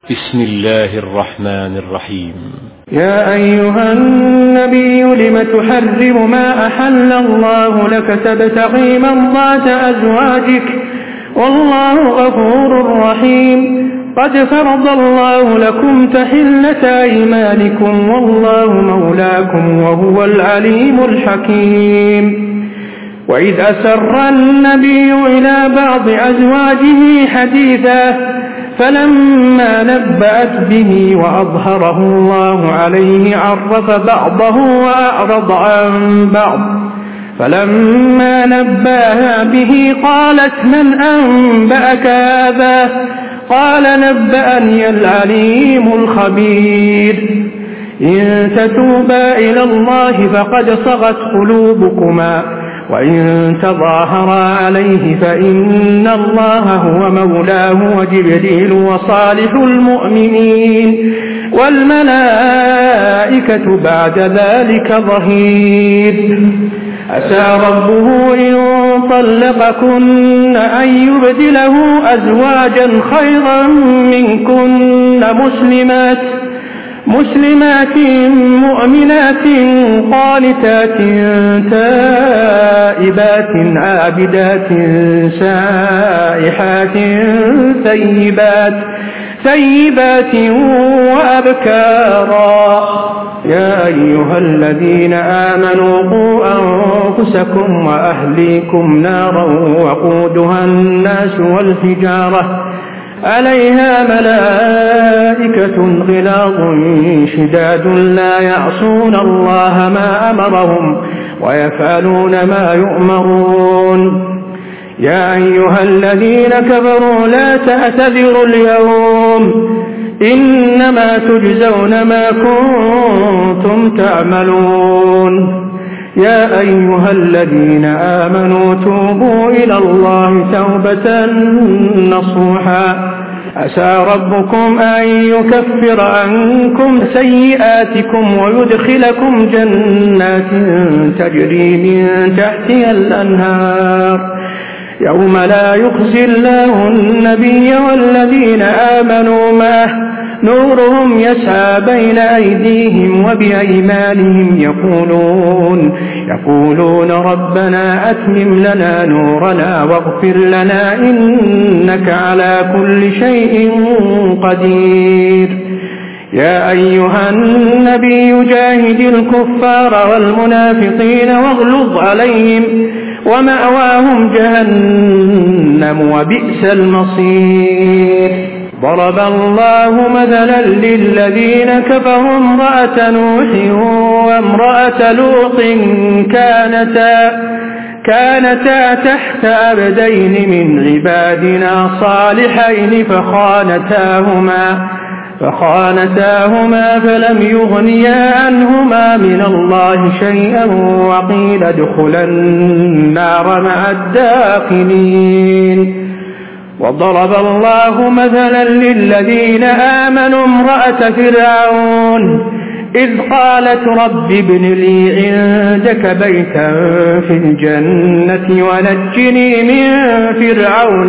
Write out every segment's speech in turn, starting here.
بسم الله الرحمن الرحيم. يا أيها النبي لم تحرم ما أحل الله لك تبتغي مرضات أزواجك والله غفور رحيم. قد فرض الله لكم تحلة أيمانكم والله مولاكم وهو العليم الحكيم. وإذ أسر النبي إلى بعض أزواجه حديثا فلما نبأت به وأظهره الله عليه عرف بعضه وأعرض عن بعض. فلما نبأها به قالت من أنبأك هذا؟ قال نبأني العليم الخبير. إن تتوبا إلى الله فقد صغت قلوبكما وإن تظاهرا عليه فإن الله هو مولاه وجبريل وصالح المؤمنين والملائكة بعد ذلك ظهير. عسى ربه إن طلقكن أن يبدله أزواجا خيرا منكن مسلمات مؤمنات قانتات تائبات عابدات سائحات ثيبات وأبكارا. يا أيها الذين آمنوا قوا أنفسكم وأهليكم نارا وقودها الناس والحجارة عليها ملائكة غلاظ شداد لا يعصون الله ما أمرهم ويفعلون ما يؤمرون. يا أيها الذين كفروا لا تعتذروا اليوم إنما تجزون ما كنتم تعملون. يا أيها الذين آمنوا توبوا إلى الله توبة نصوحا. عسى ربكم أن يكفر عنكم سيئاتكم ويدخلكم جنات تجري من تحتها الأنهار يوم لا يخزي الله النبي والذين آمنوا معه نورهم يسعى بين أيديهم وبأيمانهم يقولون ربنا أتمم لنا نورنا واغفر لنا إنك على كل شيء قدير. يا أيها النبي جاهد الكفار والمنافقين واغلظ عليهم ومأواهم جهنم وبئس المصير. ضرب الله مثلا للذين كفروا امرأة نوح وامرأة لوط كانتا تحت عبدين من عبادنا صالحين فخانتاهما فلم يغنيا عنهما من الله شيئا وقيل ادخلا النار مع الداخلين. وضرب الله مثلا للذين آمنوا امرأة فرعون إذ قالت رب ابن لي عندك بيتا في الجنة ونجني من فرعون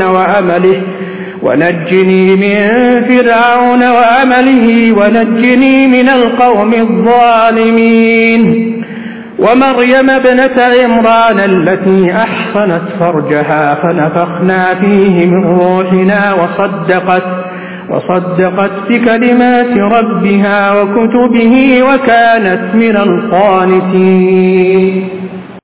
وعمله ونجني من القوم الظالمين. ومريم ابنة عمران التي أحصنت فرجها فنفخنا فيه من روحنا وصدقت بكلمات ربها وكتبه وكانت من القانتين.